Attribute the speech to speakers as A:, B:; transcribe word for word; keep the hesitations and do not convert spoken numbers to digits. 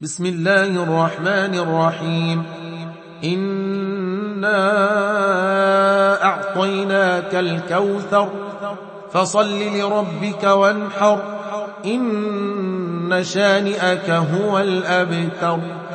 A: بسم الله الرحمن الرحيم. إنا أعطيناك الكوثر فصل لربك وانحر إن شانئك هو الأبتر.